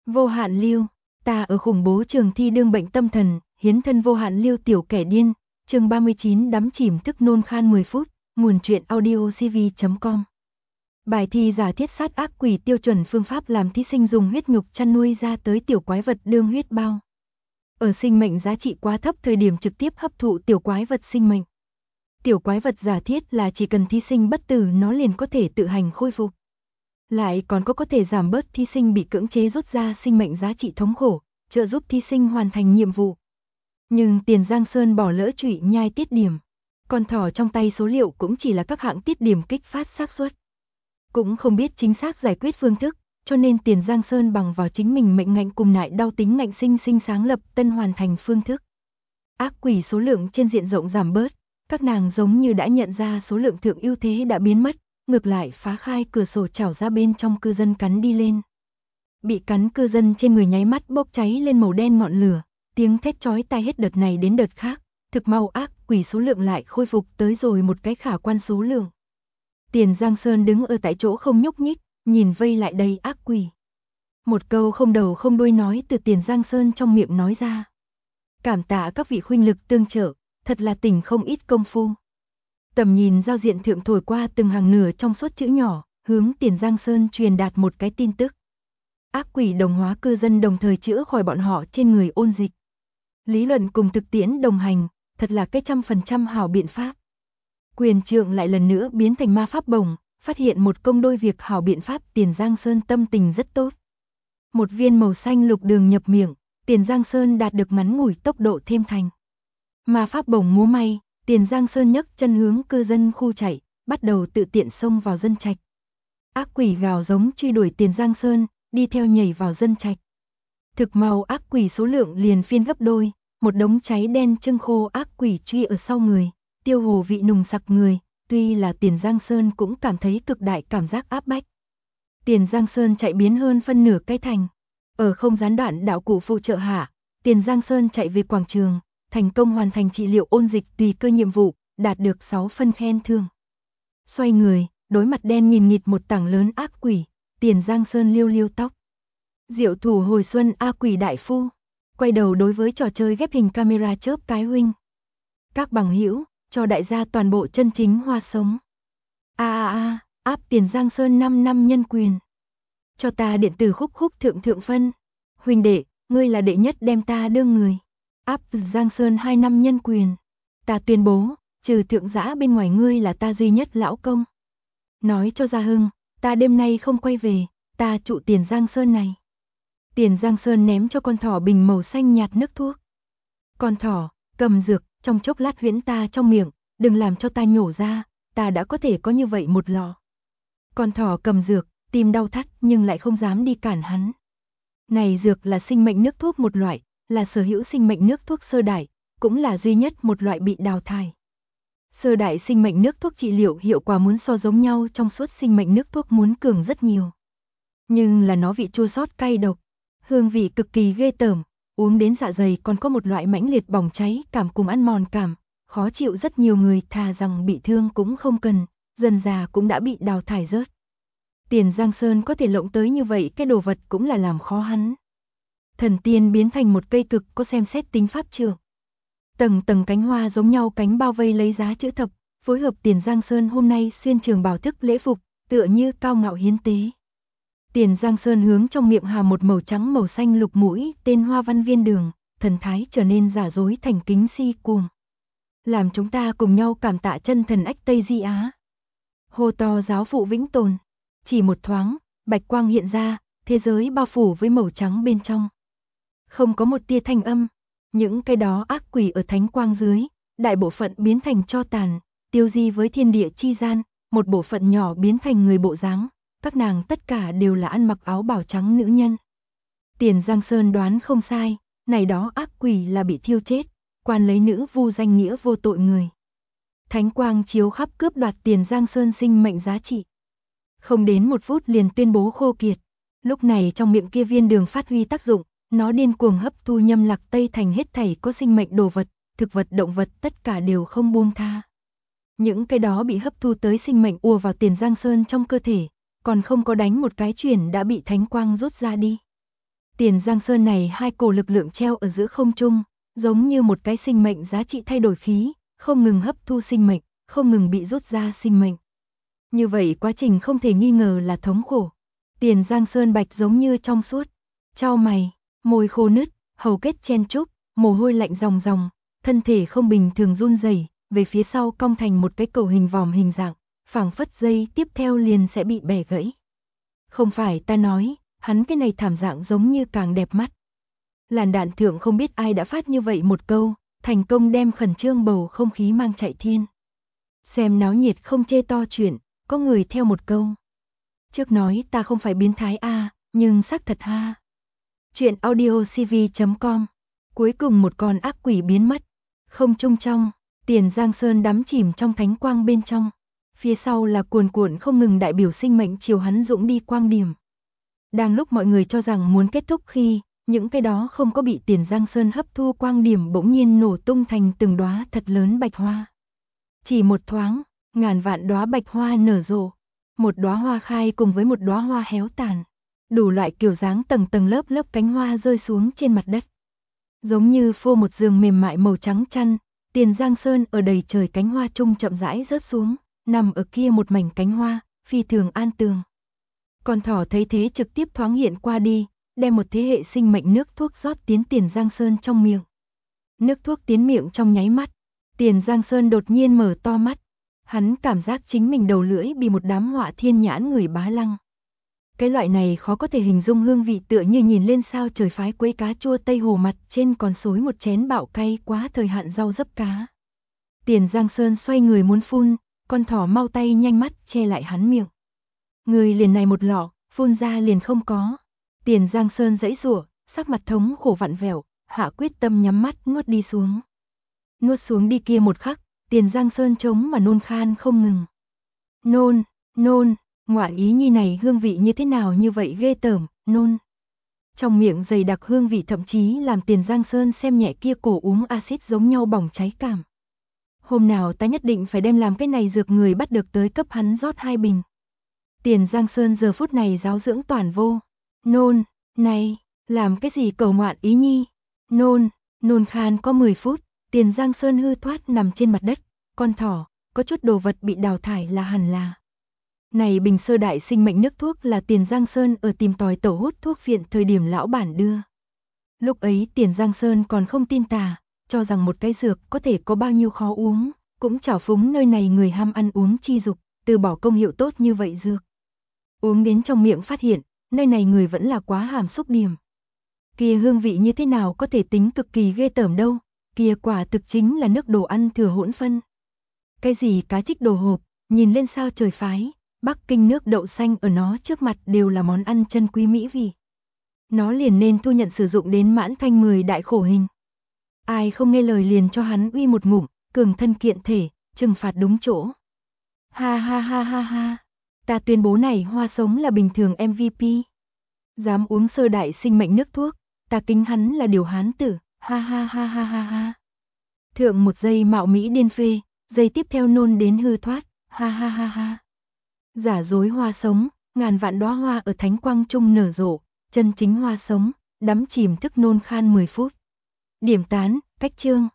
Vô hạn lưu, ta ở khủng bố trường thi đương bệnh tâm thần, hiến thân vô hạn lưu tiểu kẻ điên, chương 39 đắm chìm thức nôn khan 10 phút, nguồn truyện audiocv.com. Bài thi giả thiết sát ác quỷ tiêu chuẩn phương pháp làm thí sinh dùng huyết nhục chăn nuôi ra tới tiểu quái vật đương huyết bao. Ở sinh mệnh giá trị quá thấp thời điểm trực tiếp hấp thụ tiểu quái vật sinh mệnh. Tiểu quái vật giả thiết là chỉ cần thí sinh bất tử nó liền có thể tự hành khôi phục. Lại còn có thể giảm bớt thí sinh bị cưỡng chế rút ra sinh mệnh giá trị thống khổ, trợ giúp thí sinh hoàn thành nhiệm vụ. Nhưng Tiền Giang Sơn bỏ lỡ trụy nhai tiết điểm. Con thỏ trong tay số liệu cũng chỉ là các hạng tiết điểm kích phát xác suất. Cũng không biết chính xác giải quyết phương thức, cho nên Tiền Giang Sơn bằng vào chính mình mệnh ngạnh cùng nại đau tính ngạnh sinh sáng lập tân hoàn thành phương thức. Ác quỷ số lượng trên diện rộng giảm bớt, các nàng giống như đã nhận ra số lượng thượng ưu thế đã biến mất, ngược lại phá khai cửa sổ trảo ra bên trong cư dân cắn đi lên. Bị cắn cư dân trên người nháy mắt bốc cháy lên màu đen ngọn lửa, tiếng thét chói tai hết đợt này đến đợt khác, thực mau ác quỷ số lượng lại khôi phục tới rồi một cái khả quan số lượng. Tiền Giang Sơn đứng ở tại chỗ không nhúc nhích, nhìn vây lại đây ác quỷ. Một câu không đầu không đuôi nói từ Tiền Giang Sơn trong miệng nói ra. Cảm tạ các vị huynh lực tương trợ, thật là tỉnh không ít công phu. Tầm nhìn giao diện thượng thổi qua từng hàng nửa trong suốt chữ nhỏ, hướng Tiền Giang Sơn truyền đạt một cái tin tức. Ác quỷ đồng hóa cư dân đồng thời chữa khỏi bọn họ trên người ôn dịch. Lý luận cùng thực tiễn đồng hành, thật là cái 100% hảo biện pháp. Quyền trượng lại lần nữa biến thành ma pháp bổng, phát hiện một công đôi việc hảo biện pháp. Tiền Giang Sơn tâm tình rất tốt. Một viên màu xanh lục đường nhập miệng, Tiền Giang Sơn đạt được ngắn ngủi tốc độ thêm thành. Ma pháp bổng múa may, Tiền Giang Sơn nhấc chân hướng cư dân khu chạy, bắt đầu tự tiện xông vào dân trạch. Ác quỷ gào giống truy đuổi Tiền Giang Sơn, đi theo nhảy vào dân trạch. Thực mau ác quỷ số lượng liền phiên gấp đôi, một đống cháy đen chưng khô ác quỷ truy ở sau người, tiêu hồ vị nùng sặc người, tuy là Tiền Giang Sơn cũng cảm thấy cực đại cảm giác áp bách. Tiền Giang Sơn chạy biến hơn phân nửa cái thành, ở không gián đoạn đạo cụ phụ trợ hạ, Tiền Giang Sơn chạy về quảng trường, thành công hoàn thành trị liệu ôn dịch tùy cơ nhiệm vụ, đạt được 6 phân khen thưởng. Xoay người, đối mặt đen nghìn nghịt một tảng lớn ác quỷ, Tiền Giang Sơn liêu liêu tóc. Diệu thủ hồi xuân A quỷ đại phu, quay đầu đối với trò chơi ghép hình camera chớp cái huynh. Các bằng hữu, cho đại gia toàn bộ chân chính hoa sống. Áp Tiền Giang Sơn 5 năm nhân quyền. Cho ta điện tử khúc thượng phân. Huynh đệ, ngươi là đệ nhất đem ta đương người. Áp Giang Sơn 2 năm nhân quyền. Ta tuyên bố, trừ thượng giã bên ngoài ngươi là ta duy nhất lão công. Nói cho Gia Hưng, ta đêm nay không quay về, ta trụ Tiền Giang Sơn này. Tiền Giang Sơn ném cho con thỏ bình màu xanh nhạt nước thuốc. Con thỏ, cầm dược, trong chốc lát huyễn ta trong miệng, đừng làm cho ta nhổ ra, ta đã có thể có như vậy một lọ. Con thỏ cầm dược, tim đau thắt nhưng lại không dám đi cản hắn. Này dược là sinh mệnh nước thuốc một loại, là sở hữu sinh mệnh nước thuốc sơ đại, cũng là duy nhất một loại bị đào thải. Sơ đại sinh mệnh nước thuốc trị liệu hiệu quả muốn so giống nhau trong suốt sinh mệnh nước thuốc muốn cường rất nhiều. Nhưng là nó vị chua xót cay độc, hương vị cực kỳ ghê tởm, uống đến dạ dày còn có một loại mãnh liệt bỏng cháy cảm cùng ăn mòn cảm, khó chịu rất nhiều người thà rằng bị thương cũng không cần, dần già cũng đã bị đào thải rớt. Tiền Giang Sơn có thể lộng tới như vậy cái đồ vật cũng là làm khó hắn. Thần tiên biến thành một cây cực có xem xét tính pháp trường. Tầng tầng cánh hoa giống nhau cánh bao vây lấy giá chữ thập, phối hợp Tiền Giang Sơn hôm nay xuyên trường bào thức lễ phục, tựa như cao ngạo hiến tế. Tiền Giang Sơn hướng trong miệng hà một màu trắng màu xanh lục mũi tên hoa văn viên đường, thần thái trở nên giả dối thành kính si cuồng. Làm chúng ta cùng nhau cảm tạ chân thần ách Tây Di Á. Hô to giáo phụ vĩnh tồn. Chỉ một thoáng, bạch quang hiện ra, thế giới bao phủ với màu trắng bên trong. Không có một tia thanh âm, những cái đó ác quỷ ở thánh quang dưới, đại bộ phận biến thành tro tàn, tiêu di với thiên địa chi gian, một bộ phận nhỏ biến thành người bộ dáng, các nàng tất cả đều là ăn mặc áo bào trắng nữ nhân. Tiền Giang Sơn đoán không sai, này đó ác quỷ là bị thiêu chết, quan lấy nữ vu danh nghĩa vô tội người. Thánh quang chiếu khắp cướp đoạt Tiền Giang Sơn sinh mệnh giá trị. Không đến 1 phút liền tuyên bố khô kiệt. Lúc này trong miệng kia viên đường phát huy tác dụng, nó điên cuồng hấp thu nhâm lạc tây thành hết thảy có sinh mệnh đồ vật, thực vật động vật tất cả đều không buông tha. Những cái đó bị hấp thu tới sinh mệnh ùa vào Tiền Giang Sơn trong cơ thể, còn không có đánh một cái chuyển đã bị thánh quang rút ra đi. Tiền Giang Sơn này hai cổ lực lượng treo ở giữa không trung, giống như một cái sinh mệnh giá trị thay đổi khí, không ngừng hấp thu sinh mệnh, không ngừng bị rút ra sinh mệnh. Như vậy quá trình không thể nghi ngờ là thống khổ. Tiền Giang Sơn Bạch giống như trong suốt, chau mày, môi khô nứt, hầu kết chen chúc, mồ hôi lạnh ròng ròng, thân thể không bình thường run rẩy, về phía sau cong thành một cái cầu hình vòm hình dạng, phảng phất dây tiếp theo liền sẽ bị bẻ gãy. Không phải ta nói, hắn cái này thảm dạng giống như càng đẹp mắt. Làn đạn thượng không biết ai đã phát như vậy một câu, thành công đem khẩn trương bầu không khí mang chạy thiên. Xem náo nhiệt không chê to chuyện, có người theo một câu. Trước nói ta không phải biến thái a, nhưng xác thật ha. Chuyện audiocv.com. Cuối cùng một con ác quỷ biến mất. Không trung trong, Tiền Giang Sơn đắm chìm trong thánh quang bên trong. Phía sau là cuồn cuộn không ngừng đại biểu sinh mệnh chiều hắn dũng đi quang điểm. Đang lúc mọi người cho rằng muốn kết thúc khi, những cái đó không có bị Tiền Giang Sơn hấp thu quang điểm bỗng nhiên nổ tung thành từng đóa thật lớn bạch hoa. Chỉ một thoáng, ngàn vạn đóa bạch hoa nở rộ, một đóa hoa khai cùng với một đóa hoa héo tàn, đủ loại kiểu dáng tầng tầng lớp lớp cánh hoa rơi xuống trên mặt đất. Giống như phô một giường mềm mại màu trắng chăn, Tiền Giang Sơn ở đầy trời cánh hoa trung chậm rãi rớt xuống, nằm ở kia một mảnh cánh hoa, phi thường an tường. Con thỏ thấy thế trực tiếp thoáng hiện qua đi, đem một thế hệ sinh mệnh nước thuốc rót tiến Tiền Giang Sơn trong miệng. Nước thuốc tiến miệng trong nháy mắt, Tiền Giang Sơn đột nhiên mở to mắt, hắn cảm giác chính mình đầu lưỡi bị một đám họa thiên nhãn người bá lăng. Cái loại này khó có thể hình dung hương vị tựa như nhìn lên sao trời phái quấy cá chua Tây Hồ mặt trên còn xối một chén bạo cay quá thời hạn rau dấp cá. Tiền Giang Sơn xoay người muốn phun, con thỏ mau tay nhanh mắt che lại hắn miệng. Người liền này một lọ, phun ra liền không có. Tiền Giang Sơn giãy giụa, sắc mặt thống khổ vặn vẹo, hạ quyết tâm nhắm mắt nuốt đi xuống. Nuốt xuống đi kia một khắc, Tiền Giang Sơn trống mà nôn khan không ngừng. Nôn, ngoại ý nhi này hương vị như thế nào như vậy ghê tởm, nôn. Trong miệng dày đặc hương vị thậm chí làm Tiền Giang Sơn xem nhẹ kia cổ uống axit giống nhau bỏng cháy cảm. Hôm nào ta nhất định phải đem làm cái này dược người bắt được tới cấp hắn rót 2 bình. Tiền Giang Sơn giờ phút này giáo dưỡng toàn vô. Nôn, này, làm cái gì cầu ngoạn ý nhi? Nôn khan có 10 phút, Tiền Giang Sơn hư thoát nằm trên mặt đất, con thỏ, có chút đồ vật bị đào thải là hẳn là. Này bình sơ đại sinh mệnh nước thuốc là Tiền Giang Sơn ở tìm tòi tẩu hút thuốc viện thời điểm lão bản đưa. Lúc ấy Tiền Giang Sơn còn không tin tà, cho rằng một cái dược có thể có bao nhiêu khó uống, cũng trào phúng nơi này người ham ăn uống chi dục, từ bỏ công hiệu tốt như vậy dược. Uống đến trong miệng phát hiện, nơi này người vẫn là quá hàm xúc điểm. Kia hương vị như thế nào có thể tính cực kỳ ghê tởm đâu, kia quả thực chính là nước đồ ăn thừa hỗn phân. Cái gì cá trích đồ hộp, nhìn lên sao trời phái, Bắc Kinh nước đậu xanh ở nó trước mặt đều là món ăn chân quý mỹ vị. Nó liền nên thu nhận sử dụng đến mãn thanh 10 đại khổ hình. Ai không nghe lời liền cho hắn uy một ngụm, cường thân kiện thể, trừng phạt đúng chỗ. Ha ha ha ha ha, ta tuyên bố này hoa sống là bình thường MVP. Dám uống sơ đại sinh mệnh nước thuốc, ta kính hắn là điều hán tử, ha ha ha ha ha ha. Thượng một giây mạo mỹ điên phê, giây tiếp theo nôn đến hư thoát, ha ha ha ha. Giả dối hoa sống, ngàn vạn đóa hoa ở thánh quang trung nở rộ, chân chính hoa sống, đắm chìm thức nôn khan 10 phút. Điểm tán, cách chương.